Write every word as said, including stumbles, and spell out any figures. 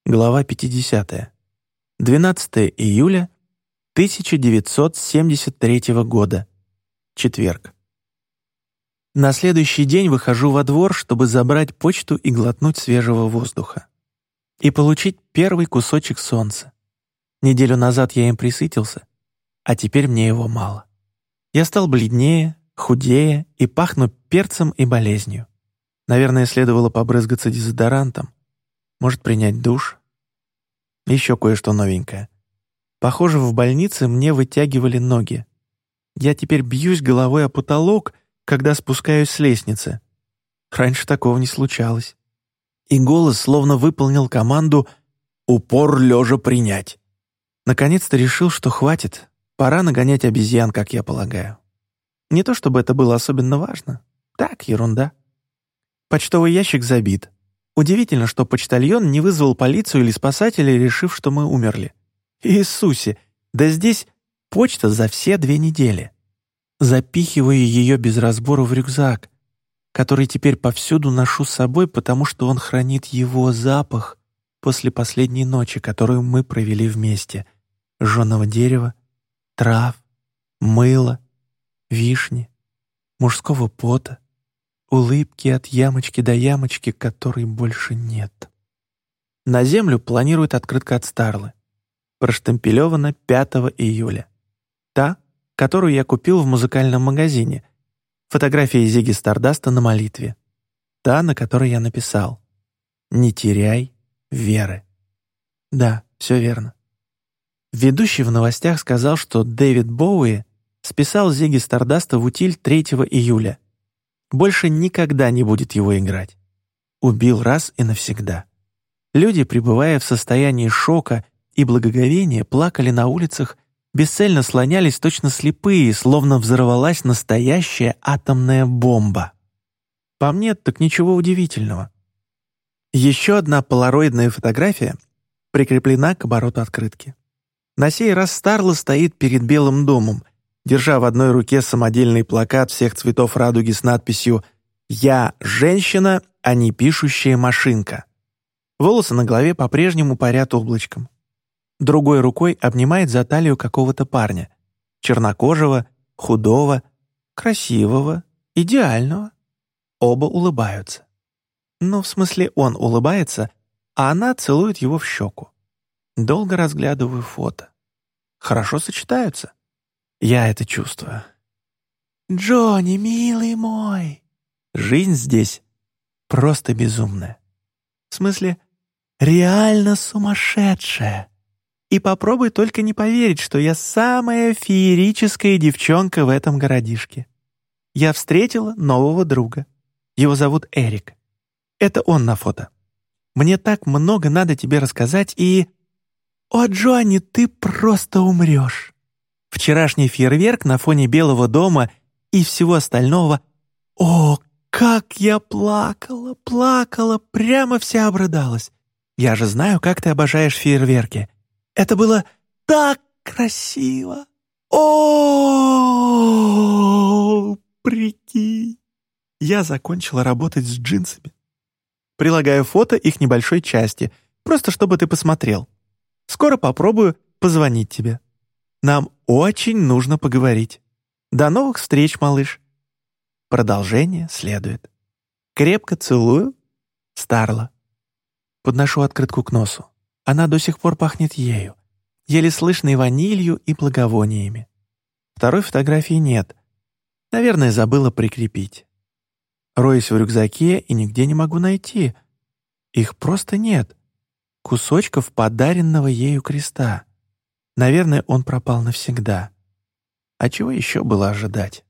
Глава пятидесятая. двенадцатое июля тысяча девятьсот семьдесят третьего года. Четверг. На следующий день выхожу во двор, чтобы забрать почту и глотнуть свежего воздуха. И получить первый кусочек солнца. Неделю назад я им присытился, а теперь мне его мало. Я стал бледнее, худее и пахну перцем и болезнью. Наверное, следовало побрызгаться дезодорантом. Может, принять душ? Еще кое-что новенькое. Похоже, в больнице мне вытягивали ноги. Я теперь бьюсь головой о потолок, когда спускаюсь с лестницы. Раньше такого не случалось. И голос словно выполнил команду «Упор лежа принять». Наконец-то решил, что хватит. Пора нагонять обезьян, как я полагаю. Не то чтобы это было особенно важно. Так, ерунда. Почтовый ящик забит. Удивительно, что почтальон не вызвал полицию или спасателей, решив, что мы умерли. Иисусе, да здесь почта за все две недели. Запихиваю ее без разбора в рюкзак, который теперь повсюду ношу с собой, потому что он хранит его запах после последней ночи, которую мы провели вместе. Жженого дерева, трав, мыла, вишни, мужского пота, улыбки от ямочки до ямочки, которой больше нет. На землю планирует открытка от Старлы. Проштемпелевана пятого июля. Та, которую я купил в музыкальном магазине. Фотография Зигги Стардаста на молитве. Та, на которой я написал «Не теряй веры». Да, все верно. Ведущий в новостях сказал, что Дэвид Боуи списал Зигги Стардаста в утиль третьего июля. Больше никогда не будет его играть. Убил раз и навсегда. Люди, пребывая в состоянии шока и благоговения, плакали на улицах, бесцельно слонялись точно слепые, словно взорвалась настоящая атомная бомба. По мне, так ничего удивительного. Еще одна полароидная фотография прикреплена к обороту открытки. На сей раз Старла стоит перед Белым домом, держа в одной руке самодельный плакат всех цветов радуги с надписью «Я женщина, а не пишущая машинка». Волосы на голове по-прежнему парят облачком. Другой рукой обнимает за талию какого-то парня. Чернокожего, худого, красивого, идеального. Оба улыбаются. Ну, в смысле, он улыбается, а она целует его в щеку. Долго разглядываю фото. Хорошо сочетаются. Я это чувствую. «Джонни, милый мой!» Жизнь здесь просто безумная. В смысле, реально сумасшедшая. И попробуй только не поверить, что я самая феерическая девчонка в этом городишке. Я встретила нового друга. Его зовут Эрик. Это он на фото. Мне так много надо тебе рассказать, и... О, Джонни, ты просто умрешь. Вчерашний фейерверк на фоне Белого дома и всего остального. О, как я плакала, плакала, прямо вся обрыдалась. Я же знаю, как ты обожаешь фейерверки. Это было так красиво. О, прикинь. Я закончила работать с джинсами. Прилагаю фото их небольшой части, просто чтобы ты посмотрел. Скоро попробую позвонить тебе. Нам очень нужно поговорить. До новых встреч, малыш. Продолжение следует. Крепко целую. Старла. Подношу открытку к носу. Она до сих пор пахнет ею, еле слышной ванилью и благовониями. Второй фотографии нет. Наверное, забыла прикрепить. Роюсь в рюкзаке и нигде не могу найти. Их просто нет. Кусочков подаренного ею креста. Наверное, он пропал навсегда. А чего еще было ожидать?